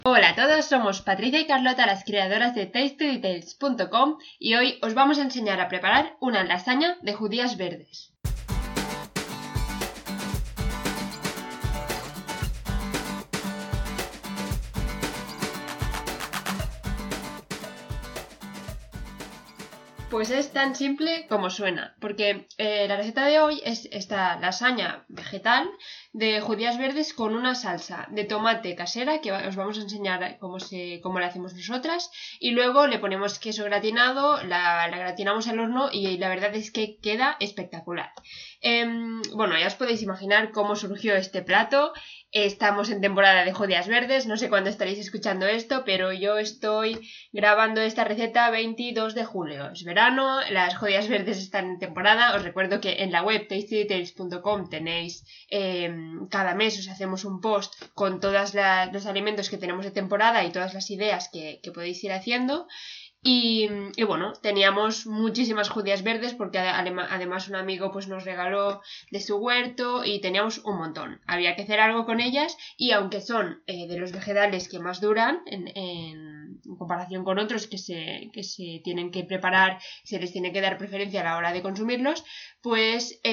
Hola a todos, somos Patricia y Carlota, las creadoras de TastyDetails.com y hoy os vamos a enseñar a preparar una lasaña de judías verdes. Pues es tan simple como suena, porque la receta de hoy es esta lasaña vegetal de judías verdes con una salsa de tomate casera que os vamos a enseñar cómo la hacemos nosotras, y luego le ponemos queso gratinado, la gratinamos al horno y la verdad es que queda espectacular. Bueno, ya os podéis imaginar cómo surgió este plato. Estamos en temporada de judías verdes, no sé cuándo estaréis escuchando esto, pero yo estoy grabando esta receta 22 de julio. Es verano, las judías verdes están en temporada. Os recuerdo que en la web tastydetails.com tenéis, cada mes os hacemos un post con todos los alimentos que tenemos de temporada y todas las ideas que podéis ir haciendo. Y bueno, teníamos muchísimas judías verdes porque además un amigo pues nos regaló de su huerto y teníamos un montón. Había que hacer algo con ellas y aunque son de los vegetales que más duran en comparación con otros que se tienen que preparar, se les tiene que dar preferencia a la hora de consumirlos, pues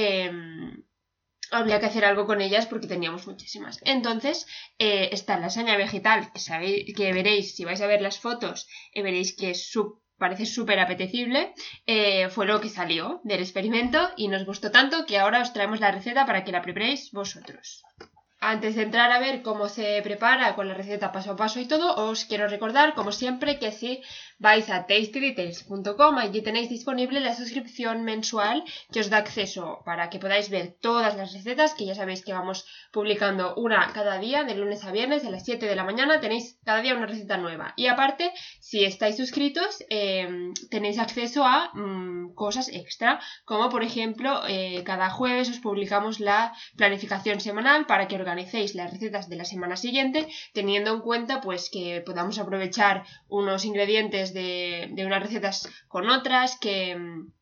habría que hacer algo con ellas porque teníamos muchísimas. Entonces, esta lasaña vegetal, que veréis, si vais a ver las fotos, veréis que parece súper apetecible, fue lo que salió del experimento y nos gustó tanto que ahora os traemos la receta para que la preparéis vosotros. Antes de entrar a ver cómo se prepara con la receta paso a paso y todo, os quiero recordar, como siempre, que si vais a tastydetails.com, allí tenéis disponible la suscripción mensual que os da acceso para que podáis ver todas las recetas, que ya sabéis que vamos publicando una cada día, de lunes a viernes, a las 7 de la mañana, tenéis cada día una receta nueva. Y aparte, si estáis suscritos, tenéis acceso a cosas extra, como por ejemplo, cada jueves os publicamos la planificación semanal para que organicéis las recetas de la semana siguiente, teniendo en cuenta pues que podamos aprovechar unos ingredientes de unas recetas con otras, que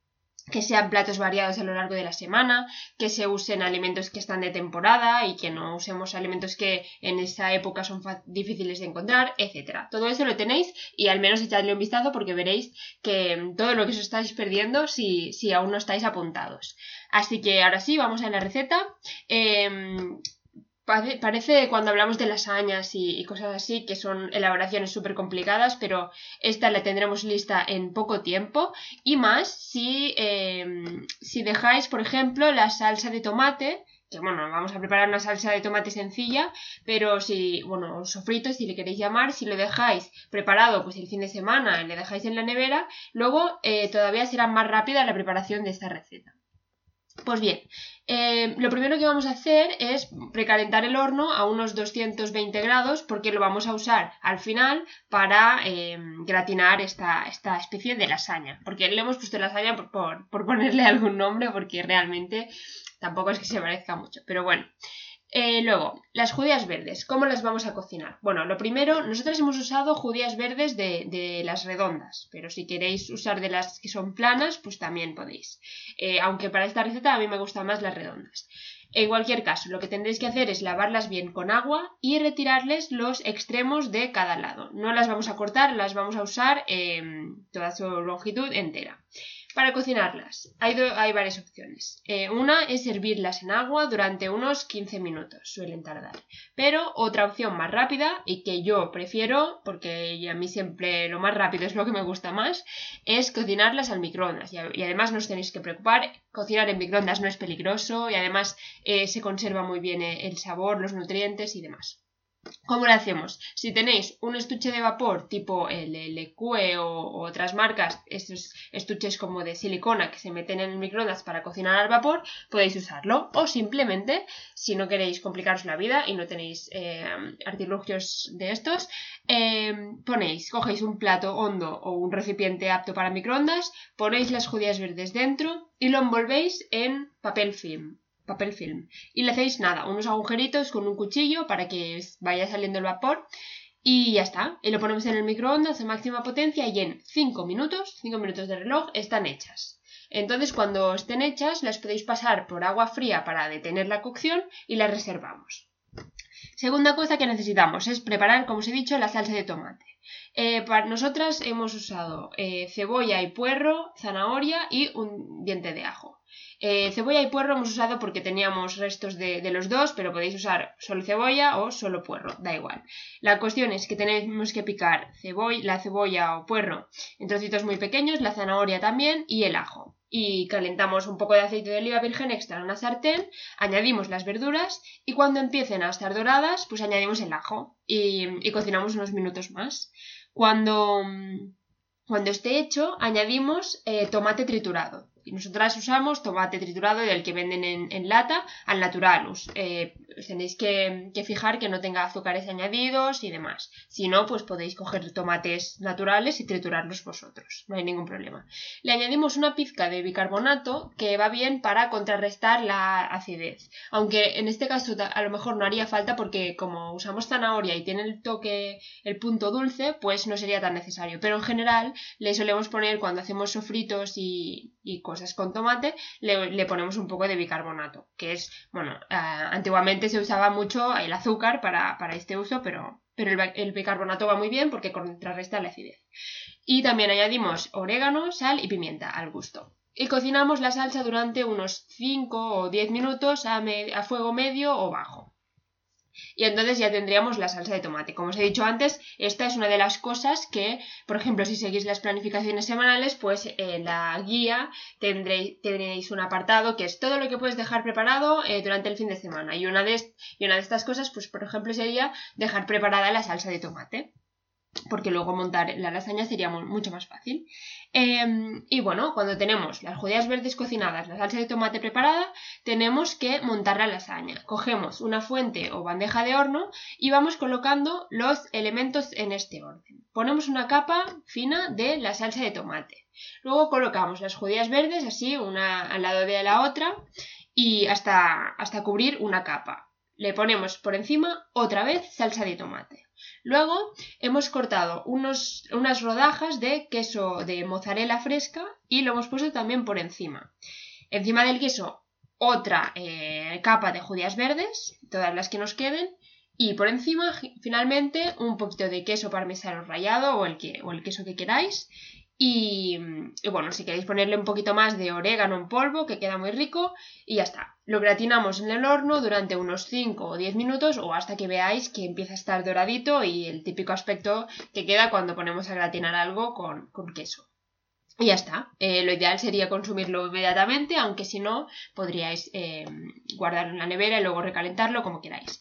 sean platos variados a lo largo de la semana, que se usen alimentos que están de temporada y que no usemos alimentos que en esa época son difíciles de encontrar, etc. Todo eso lo tenéis y al menos echadle un vistazo porque veréis que todo lo que os estáis perdiendo si aún no estáis apuntados. Así que ahora sí, vamos a la receta. Parece cuando hablamos de lasañas y cosas así que son elaboraciones súper complicadas, pero esta la tendremos lista en poco tiempo y más si dejáis, por ejemplo, la salsa de tomate, que bueno, vamos a preparar una salsa de tomate sencilla, pero sofrito, si le queréis llamar, si lo dejáis preparado pues el fin de semana y le dejáis en la nevera, luego todavía será más rápida la preparación de esta receta. Pues bien, lo primero que vamos a hacer es precalentar el horno a unos 220 grados porque lo vamos a usar al final para gratinar esta especie de lasaña. Porque le hemos puesto lasaña por ponerle algún nombre porque realmente tampoco es que se parezca mucho. Pero bueno. Luego, las judías verdes, ¿cómo las vamos a cocinar? Bueno, lo primero, nosotros hemos usado judías verdes de las redondas, pero si queréis usar de las que son planas, pues también podéis. Aunque para esta receta a mí me gustan más las redondas. En cualquier caso, lo que tendréis que hacer es lavarlas bien con agua y retirarles los extremos de cada lado. No las vamos a cortar, las vamos a usar toda su longitud entera. Para cocinarlas hay varias opciones. Una es hervirlas en agua durante unos 15 minutos, suelen tardar. Pero otra opción más rápida y que yo prefiero, porque a mí siempre lo más rápido es lo que me gusta más, es cocinarlas al microondas. Y además no os tenéis que preocupar, cocinar en microondas no es peligroso y además se conserva muy bien el sabor, los nutrientes y demás. ¿Cómo lo hacemos? Si tenéis un estuche de vapor tipo el LQE o otras marcas, estos estuches como de silicona que se meten en el microondas para cocinar al vapor, podéis usarlo. O simplemente, si no queréis complicaros la vida y no tenéis artilugios de estos, cogéis un plato hondo o un recipiente apto para microondas, ponéis las judías verdes dentro y lo envolvéis en papel film y le hacéis unos agujeritos con un cuchillo para que vaya saliendo el vapor y ya está, y lo ponemos en el microondas a máxima potencia y en 5 minutos de reloj están hechas. Entonces cuando estén hechas las podéis pasar por agua fría para detener la cocción y las reservamos. Segunda cosa que necesitamos es preparar, como os he dicho, la salsa de tomate. Para nosotras hemos usado cebolla y puerro, zanahoria y un diente de ajo. Cebolla y puerro hemos usado porque teníamos restos de los dos, pero podéis usar solo cebolla o solo puerro, da igual. La cuestión es que tenemos que picar la cebolla o puerro en trocitos muy pequeños, la zanahoria también y el ajo. Y calentamos un poco de aceite de oliva virgen extra en una sartén, añadimos las verduras y cuando empiecen a estar doradas, pues añadimos el ajo y cocinamos unos minutos más. Cuando esté hecho, añadimos tomate triturado. Y nosotras usamos tomate triturado del que venden en lata al natural. Os tenéis que fijar que no tenga azúcares añadidos y demás. Si no, pues podéis coger tomates naturales y triturarlos vosotros. No hay ningún problema. Le añadimos una pizca de bicarbonato que va bien para contrarrestar la acidez. Aunque en este caso a lo mejor no haría falta porque como usamos zanahoria y tiene el toque, el punto dulce, pues no sería tan necesario. Pero en general le solemos poner cuando hacemos sofritos y cosas con tomate, le ponemos un poco de bicarbonato, que es, bueno, antiguamente se usaba mucho el azúcar para este uso, pero el bicarbonato va muy bien porque contrarresta la acidez. Y también añadimos orégano, sal y pimienta al gusto. Y cocinamos la salsa durante unos 5 o 10 minutos a fuego medio o bajo. Y entonces ya tendríamos la salsa de tomate. Como os he dicho antes, esta es una de las cosas que, por ejemplo, si seguís las planificaciones semanales, pues en la guía tendréis un apartado que es todo lo que puedes dejar preparado durante el fin de semana. Y una de estas cosas, pues por ejemplo, sería dejar preparada la salsa de tomate, porque luego montar la lasaña sería mucho más fácil. Y bueno, cuando tenemos las judías verdes cocinadas, la salsa de tomate preparada, tenemos que montar la lasaña. Cogemos una fuente o bandeja de horno y vamos colocando los elementos en este orden. Ponemos una capa fina de la salsa de tomate. Luego colocamos las judías verdes así, una al lado de la otra, y hasta cubrir una capa. Le ponemos por encima otra vez salsa de tomate. Luego hemos cortado unas rodajas de queso de mozzarella fresca y lo hemos puesto también por encima. Encima del queso otra capa de judías verdes, todas las que nos queden, y por encima finalmente un poquito de queso parmesano rallado o el queso que queráis. Y bueno, si queréis ponerle un poquito más de orégano en polvo, que queda muy rico, y ya está. Lo gratinamos en el horno durante unos 5 o 10 minutos o hasta que veáis que empieza a estar doradito y el típico aspecto que queda cuando ponemos a gratinar algo con queso. Y ya está. Lo ideal sería consumirlo inmediatamente, aunque si no, podríais guardarlo en la nevera y luego recalentarlo como queráis.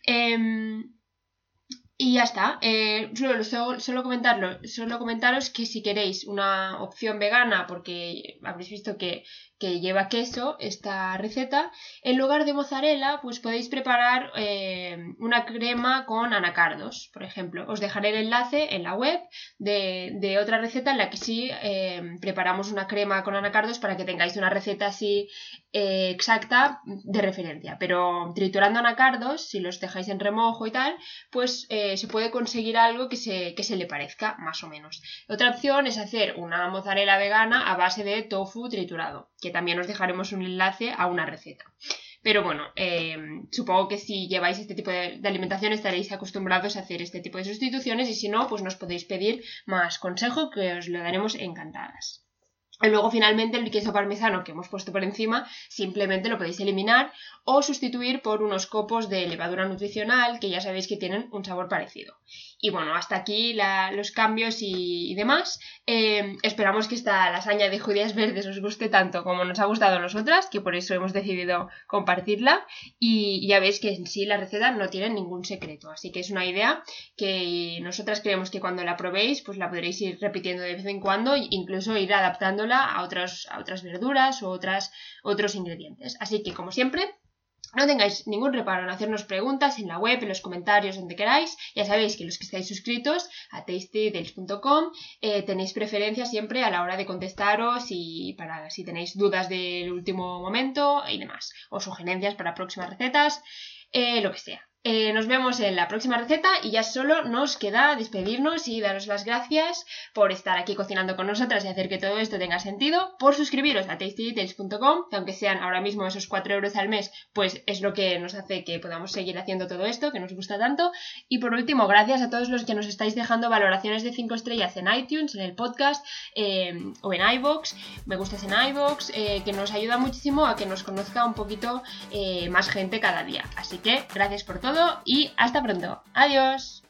Y ya está. Solo comentaros que si queréis una opción vegana, porque habréis visto que lleva queso esta receta, en lugar de mozzarella pues podéis preparar una crema con anacardos, por ejemplo. Os dejaré el enlace en la web de otra receta en la que sí preparamos una crema con anacardos para que tengáis una receta así exacta de referencia. Pero triturando anacardos, si los dejáis en remojo y tal, pues se puede conseguir algo que se le parezca más o menos. Otra opción es hacer una mozzarella vegana a base de tofu triturado, que también os dejaremos un enlace a una receta. Pero bueno, supongo que si lleváis este tipo de alimentación estaréis acostumbrados a hacer este tipo de sustituciones y si no, pues nos podéis pedir más consejo que os lo daremos encantadas. Y luego finalmente el queso parmesano que hemos puesto por encima simplemente lo podéis eliminar o sustituir por unos copos de levadura nutricional que ya sabéis que tienen un sabor parecido. Y bueno, hasta aquí los cambios y demás. Esperamos que esta lasaña de judías verdes os guste tanto como nos ha gustado a nosotras, que por eso hemos decidido compartirla. Y ya veis que en sí la receta no tiene ningún secreto, así que es una idea que nosotras creemos que cuando la probéis pues la podréis ir repitiendo de vez en cuando e incluso ir adaptándola a otras verduras o otros ingredientes. Así que como siempre, no tengáis ningún reparo en hacernos preguntas en la web, en los comentarios, donde queráis. Ya sabéis que los que estáis suscritos a tastytales.com tenéis preferencia siempre a la hora de contestaros y para si tenéis dudas del último momento y demás, o sugerencias para próximas recetas, lo que sea. Nos vemos en la próxima receta y ya solo nos queda despedirnos y daros las gracias por estar aquí cocinando con nosotras y hacer que todo esto tenga sentido, por suscribiros a tastydetails.com, que aunque sean ahora mismo esos 4 euros al mes, pues es lo que nos hace que podamos seguir haciendo todo esto, que nos gusta tanto. Y por último, gracias a todos los que nos estáis dejando valoraciones de 5 estrellas en iTunes, en el podcast o en iVoox, me gustas en iVoox, que nos ayuda muchísimo a que nos conozca un poquito más gente cada día. Así que gracias por todo y hasta pronto. Adiós.